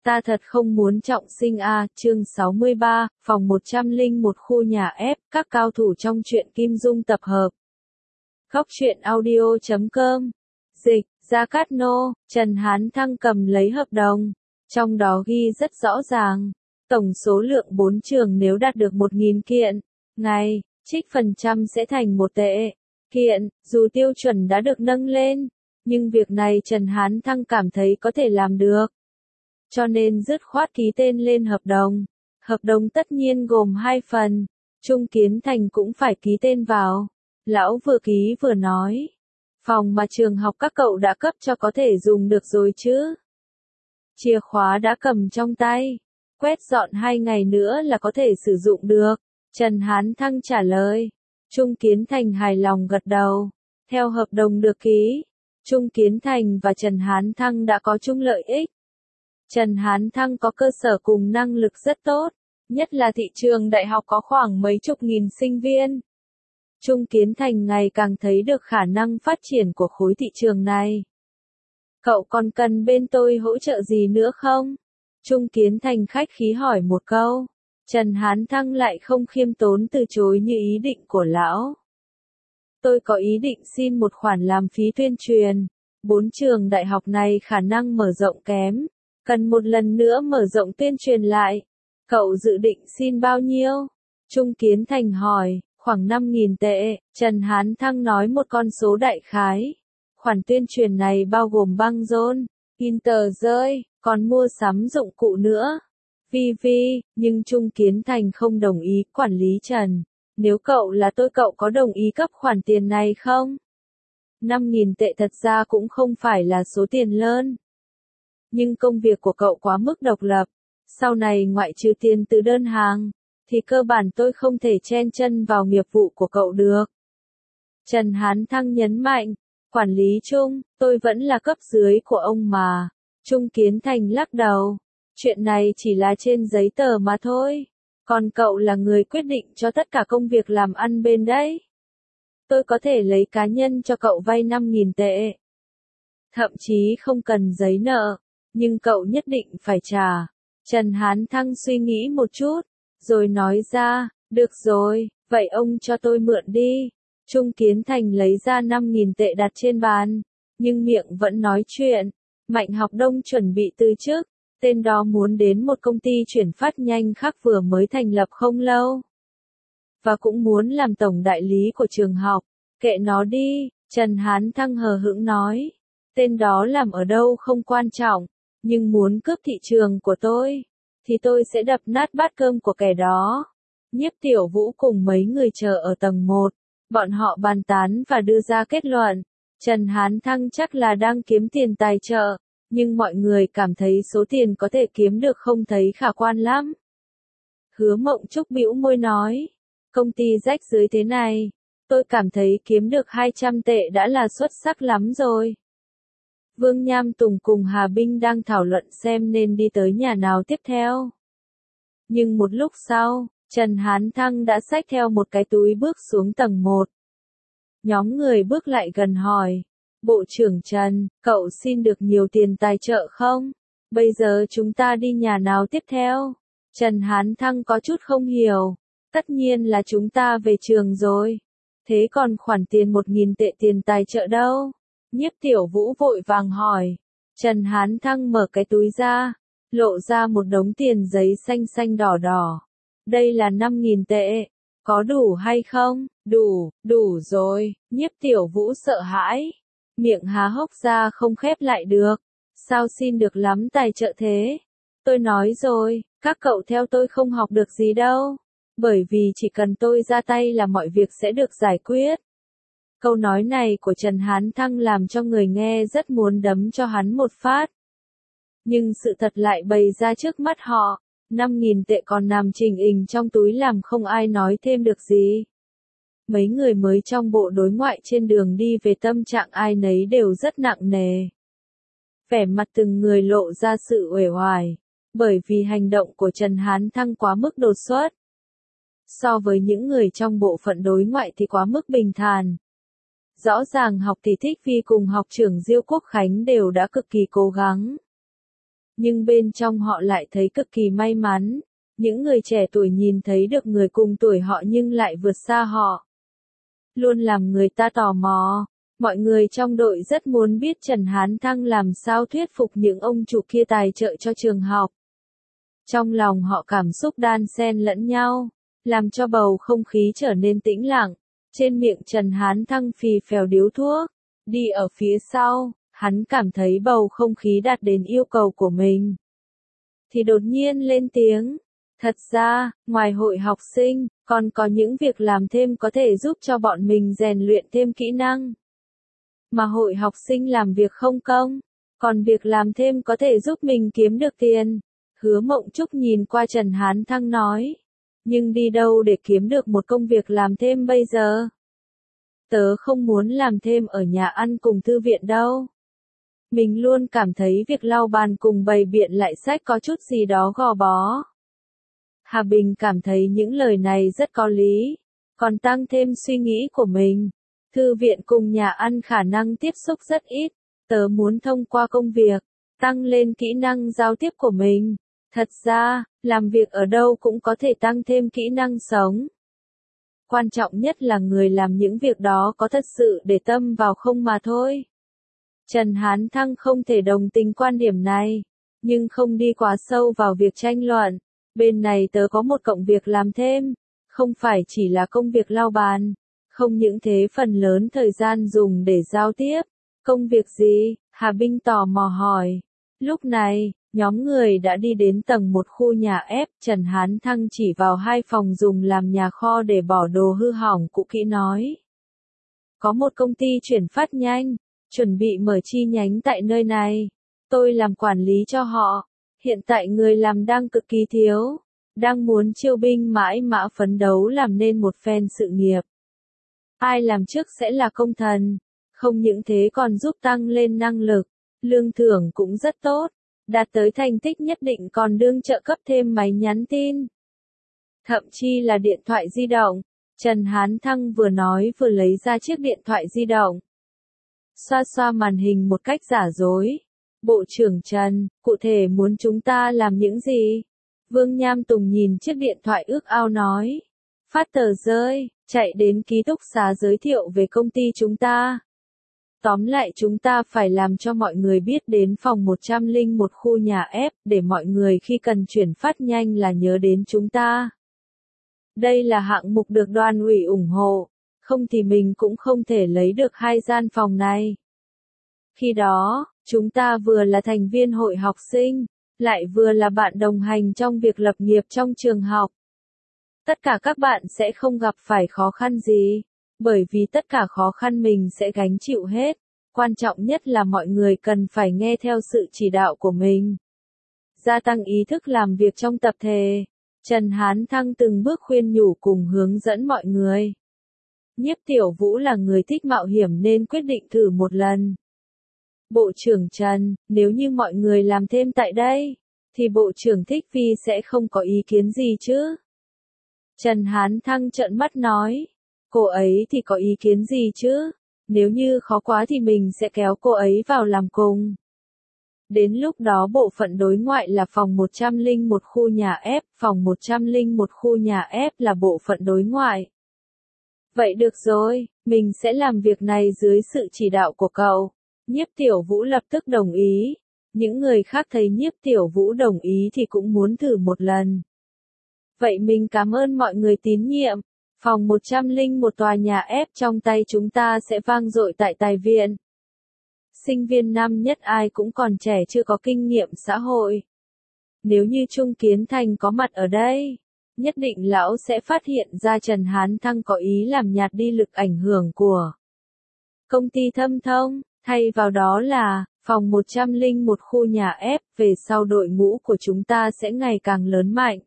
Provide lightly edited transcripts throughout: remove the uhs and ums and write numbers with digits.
Ta thật không muốn trọng sinh a. Chương 63, phòng 101 khu nhà F, các cao thủ trong truyện Kim Dung tập hợp. Góc truyện audio.com. Dịch, Gia Cát Nô, Trần Hán Thăng cầm lấy hợp đồng. Trong đó ghi rất rõ ràng, tổng số lượng 4 trường nếu đạt được 1.000 kiện, ngày, trích phần trăm sẽ thành 1 tệ. Kiện, dù tiêu chuẩn đã được nâng lên, nhưng việc này Trần Hán Thăng cảm thấy có thể làm được. Cho nên dứt khoát ký tên lên hợp đồng. Hợp đồng tất nhiên gồm 2 phần, Trung Kiến Thành cũng phải ký tên vào. Lão vừa ký vừa nói, phòng mà trường học các cậu đã cấp cho có thể dùng được rồi chứ? Chìa khóa đã cầm trong tay, quét dọn 2 ngày nữa là có thể sử dụng được. Trần Hán Thăng trả lời. Trung Kiến Thành hài lòng gật đầu. Theo hợp đồng được ký, Trung Kiến Thành và Trần Hán Thăng đã có chung lợi ích. Trần Hán Thăng có cơ sở cùng năng lực rất tốt, nhất là thị trường đại học có khoảng mấy chục nghìn sinh viên. Trung Kiến Thành ngày càng thấy được khả năng phát triển của khối thị trường này. Cậu còn cần bên tôi hỗ trợ gì nữa không? Trung Kiến Thành khách khí hỏi một câu. Trần Hán Thăng lại không khiêm tốn từ chối như ý định của lão. Tôi có ý định xin một khoản làm phí tuyên truyền. 4 trường đại học này khả năng mở rộng kém, cần một lần nữa mở rộng tuyên truyền lại. Cậu dự định xin bao nhiêu? Trung Kiến Thành hỏi. Khoảng 5.000 tệ, Trần Hán Thăng nói một con số đại khái. Khoản tuyên truyền này bao gồm băng rôn, in tờ rơi, còn mua sắm dụng cụ nữa. Nhưng Trung Kiến Thành không đồng ý. Quản lý Trần, nếu cậu là tôi cậu có đồng ý cấp khoản tiền này không? 5.000 tệ thật ra cũng không phải là số tiền lớn. Nhưng công việc của cậu quá mức độc lập. Sau này ngoại trừ tiền từ đơn hàng, thì cơ bản tôi không thể chen chân vào nghiệp vụ của cậu được. Trần Hán Thăng nhấn mạnh, quản lý Trung, tôi vẫn là cấp dưới của ông mà. Trung Kiến Thành lắc đầu, chuyện này chỉ là trên giấy tờ mà thôi. Còn cậu là người quyết định cho tất cả công việc làm ăn bên đấy. Tôi có thể lấy cá nhân cho cậu vay 5.000 tệ. Thậm chí không cần giấy nợ, nhưng cậu nhất định phải trả. Trần Hán Thăng suy nghĩ một chút, rồi nói ra, được rồi, vậy ông cho tôi mượn đi. Trung Kiến Thành lấy ra 5.000 tệ đặt trên bàn, nhưng miệng vẫn nói chuyện. Mạnh Học Đông chuẩn bị từ chức, tên đó muốn đến một công ty chuyển phát nhanh khác vừa mới thành lập không lâu. Và cũng muốn làm tổng đại lý của trường học, kệ nó đi, Trần Hán Thăng hờ hững nói. Tên đó làm ở đâu không quan trọng, nhưng muốn cướp thị trường của tôi, thì tôi sẽ đập nát bát cơm của kẻ đó. Nhiếp Tiểu Vũ cùng mấy người chờ ở tầng 1, bọn họ bàn tán và đưa ra kết luận. Trần Hán Thăng chắc là đang kiếm tiền tài trợ, nhưng mọi người cảm thấy số tiền có thể kiếm được không thấy khả quan lắm. Hứa Mộng Trúc bĩu môi nói, công ty rách dưới thế này, tôi cảm thấy kiếm được 200 tệ đã là xuất sắc lắm rồi. Vương Nham Tùng cùng Hà Binh đang thảo luận xem nên đi tới nhà nào tiếp theo. Nhưng một lúc sau, Trần Hán Thăng đã xách theo một cái túi bước xuống tầng 1. Nhóm người bước lại gần hỏi, Bộ trưởng Trần, cậu xin được nhiều tiền tài trợ không? Bây giờ chúng ta đi nhà nào tiếp theo? Trần Hán Thăng có chút không hiểu. Tất nhiên là chúng ta về trường rồi. Thế còn khoản tiền 1.000 tệ tiền tài trợ đâu? Nhiếp Tiểu Vũ vội vàng hỏi. Trần Hán Thăng mở cái túi ra, lộ ra một đống tiền giấy xanh xanh đỏ đỏ. Đây là 5.000 tệ. Có đủ hay không? Đủ rồi. Nhiếp Tiểu Vũ sợ hãi, miệng há hốc ra không khép lại được. Sao xin được lắm tài trợ thế? Tôi nói rồi, các cậu theo tôi không học được gì đâu. Bởi vì chỉ cần tôi ra tay là mọi việc sẽ được giải quyết. Câu nói này của Trần Hán Thăng làm cho người nghe rất muốn đấm cho hắn một phát. Nhưng sự thật lại bày ra trước mắt họ. 5.000 tệ còn nằm trình hình trong túi làm không ai nói thêm được gì. Mấy người mới trong bộ đối ngoại trên đường đi về tâm trạng ai nấy đều rất nặng nề. Vẻ mặt từng người lộ ra sự uể oải, bởi vì hành động của Trần Hán Thăng quá mức đột xuất. So với những người trong bộ phận đối ngoại thì quá mức bình thản. Rõ ràng Học Tỷ Thích Vi cùng học trưởng Diêu Quốc Khánh đều đã cực kỳ cố gắng. nhưng bên trong họ lại thấy cực kỳ may mắn. Những người trẻ tuổi nhìn thấy được người cùng tuổi họ nhưng lại vượt xa họ. Luôn làm người ta tò mò. Mọi người trong đội rất muốn biết Trần Hán Thăng làm sao thuyết phục những ông chủ kia tài trợ cho trường học. Trong lòng họ cảm xúc đan xen lẫn nhau, làm cho bầu không khí trở nên tĩnh lặng. Trên miệng Trần Hán Thăng phì phèo điếu thuốc, đi ở phía sau, hắn cảm thấy bầu không khí đạt đến yêu cầu của mình. Thì đột nhiên lên tiếng, thật ra, ngoài hội học sinh, còn có những việc làm thêm có thể giúp cho bọn mình rèn luyện thêm kỹ năng. Mà hội học sinh làm việc không công, còn việc làm thêm có thể giúp mình kiếm được tiền. Hứa Mộng Trúc nhìn qua Trần Hán Thăng nói, nhưng đi đâu để kiếm được một công việc làm thêm bây giờ? Tớ không muốn làm thêm ở nhà ăn cùng thư viện đâu. Mình luôn cảm thấy việc lau bàn cùng bày biện lại sách có chút gì đó gò bó. Hà Bình cảm thấy những lời này rất có lý, còn tăng thêm suy nghĩ của mình. Thư viện cùng nhà ăn khả năng tiếp xúc rất ít, tớ muốn thông qua công việc, tăng lên kỹ năng giao tiếp của mình. Thật ra, làm việc ở đâu cũng có thể tăng thêm kỹ năng sống. Quan trọng nhất là người làm những việc đó có thật sự để tâm vào không mà thôi. Trần Hán Thăng không thể đồng tình quan điểm này, nhưng không đi quá sâu vào việc tranh luận. Bên này tớ có một cộng việc làm thêm, không phải chỉ là công việc lau bàn. Không những thế phần lớn thời gian dùng để giao tiếp. Công việc gì? Hà Bình tò mò hỏi. Lúc này, nhóm người đã đi đến tầng 1 khu nhà ép. Trần Hán Thăng chỉ vào 2 phòng dùng làm nhà kho để bỏ đồ hư hỏng cũ kỹ nói. Có một công ty chuyển phát nhanh, chuẩn bị mở chi nhánh tại nơi này. Tôi làm quản lý cho họ. Hiện tại người làm đang cực kỳ thiếu. Đang muốn chiêu binh mãi mã phấn đấu làm nên một phen sự nghiệp. Ai làm trước sẽ là công thần. Không những thế còn giúp tăng lên năng lực. Lương thưởng cũng rất tốt. Đạt tới thành tích nhất định còn đương trợ cấp thêm máy nhắn tin. Thậm chí là điện thoại di động. Trần Hán Thăng vừa nói vừa lấy ra chiếc điện thoại di động. Xoa xoa màn hình một cách giả dối. Bộ trưởng Trần, cụ thể muốn chúng ta làm những gì? Vương Nham Tùng nhìn chiếc điện thoại ước ao nói. Phát tờ rơi, chạy đến ký túc xá giới thiệu về công ty chúng ta. Tóm lại chúng ta phải làm cho mọi người biết đến phòng 101 khu nhà ép, để mọi người khi cần chuyển phát nhanh là nhớ đến chúng ta. Đây là hạng mục được đoàn ủy ủng hộ, không thì mình cũng không thể lấy được 2 gian phòng này. Khi đó, chúng ta vừa là thành viên hội học sinh, lại vừa là bạn đồng hành trong việc lập nghiệp trong trường học. Tất cả các bạn sẽ không gặp phải khó khăn gì, bởi vì tất cả khó khăn mình sẽ gánh chịu hết. Quan trọng nhất là mọi người cần phải nghe theo sự chỉ đạo của mình. Gia tăng ý thức làm việc trong tập thể. Trần Hán Thăng từng bước khuyên nhủ cùng hướng dẫn mọi người. Nhiếp Tiểu Vũ là người thích mạo hiểm nên quyết định thử một lần. Bộ trưởng Trần, nếu như mọi người làm thêm tại đây, thì Bộ trưởng Thích Phi sẽ không có ý kiến gì chứ? Trần Hán Thăng trợn mắt nói, cô ấy thì có ý kiến gì chứ? Nếu như khó quá thì mình sẽ kéo cô ấy vào làm cùng. Đến lúc đó bộ phận đối ngoại là phòng 101 khu nhà ép, phòng 101 khu nhà ép là bộ phận đối ngoại. Vậy được rồi, mình sẽ làm việc này dưới sự chỉ đạo của cậu. Nhiếp Tiểu Vũ lập tức đồng ý. Những người khác thấy Nhiếp Tiểu Vũ đồng ý thì cũng muốn thử một lần. Vậy mình cảm ơn mọi người tín nhiệm. Phòng 101 tòa nhà ép trong tay chúng ta sẽ vang dội tại tài viện. Sinh viên năm nhất ai cũng còn trẻ chưa có kinh nghiệm xã hội. Nếu như Trung Kiến Thành có mặt ở đây, nhất định lão sẽ phát hiện ra Trần Hán Thăng có ý làm nhạt đi lực ảnh hưởng của công ty Thâm Thông, thay vào đó là phòng 101 khu nhà ép, về sau đội ngũ của chúng ta sẽ ngày càng lớn mạnh.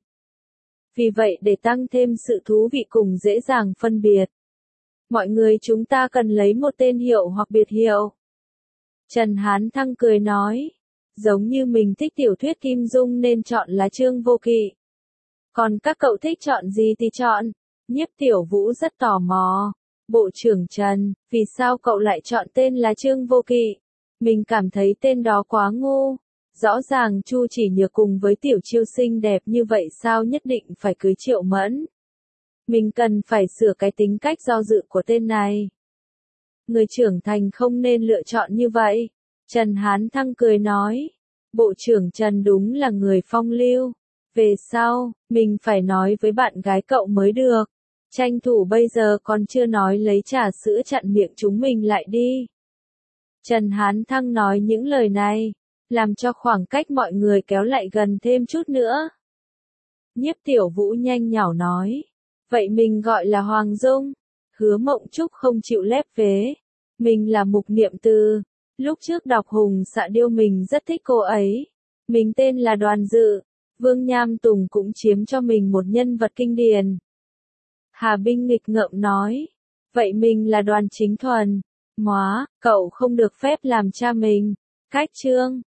Vì vậy để tăng thêm sự thú vị cùng dễ dàng phân biệt, mọi người chúng ta cần lấy một tên hiệu hoặc biệt hiệu. Trần Hán Thăng cười nói, giống như mình thích tiểu thuyết Kim Dung nên chọn là Trương Vô Kỵ. Còn các cậu thích chọn gì thì chọn. Nhiếp Tiểu Vũ rất tò mò. Bộ trưởng Trần, vì sao cậu lại chọn tên là Trương Vô Kỵ? Mình cảm thấy tên đó quá ngu. Rõ ràng Chu Chỉ Nhược cùng với Tiểu Chiêu xinh đẹp như vậy sao nhất định phải cưới Triệu Mẫn. Mình cần phải sửa cái tính cách do dự của tên này. Người trưởng thành không nên lựa chọn như vậy. Trần Hán Thăng cười nói. Bộ trưởng Trần đúng là người phong lưu. Về sau, mình phải nói với bạn gái cậu mới được. Tranh thủ bây giờ còn chưa nói lấy trà sữa chặn miệng chúng mình lại đi. Trần Hán Thăng nói những lời này, làm cho khoảng cách mọi người kéo lại gần thêm chút nữa. Nhiếp Tiểu Vũ nhanh nhảu nói. Vậy mình gọi là Hoàng Dung. Hứa Mộng Trúc không chịu lép vế. Mình là Mục Niệm Từ. Lúc trước đọc Hùng Xạ Điêu mình rất thích cô ấy. Mình tên là Đoàn Dự. Vương Nham Tùng cũng chiếm cho mình một nhân vật kinh điển. Hà Binh nghịch ngợm nói. Vậy mình là Đoàn Chính Thuần. Móa, cậu không được phép làm cha mình. Cách chương.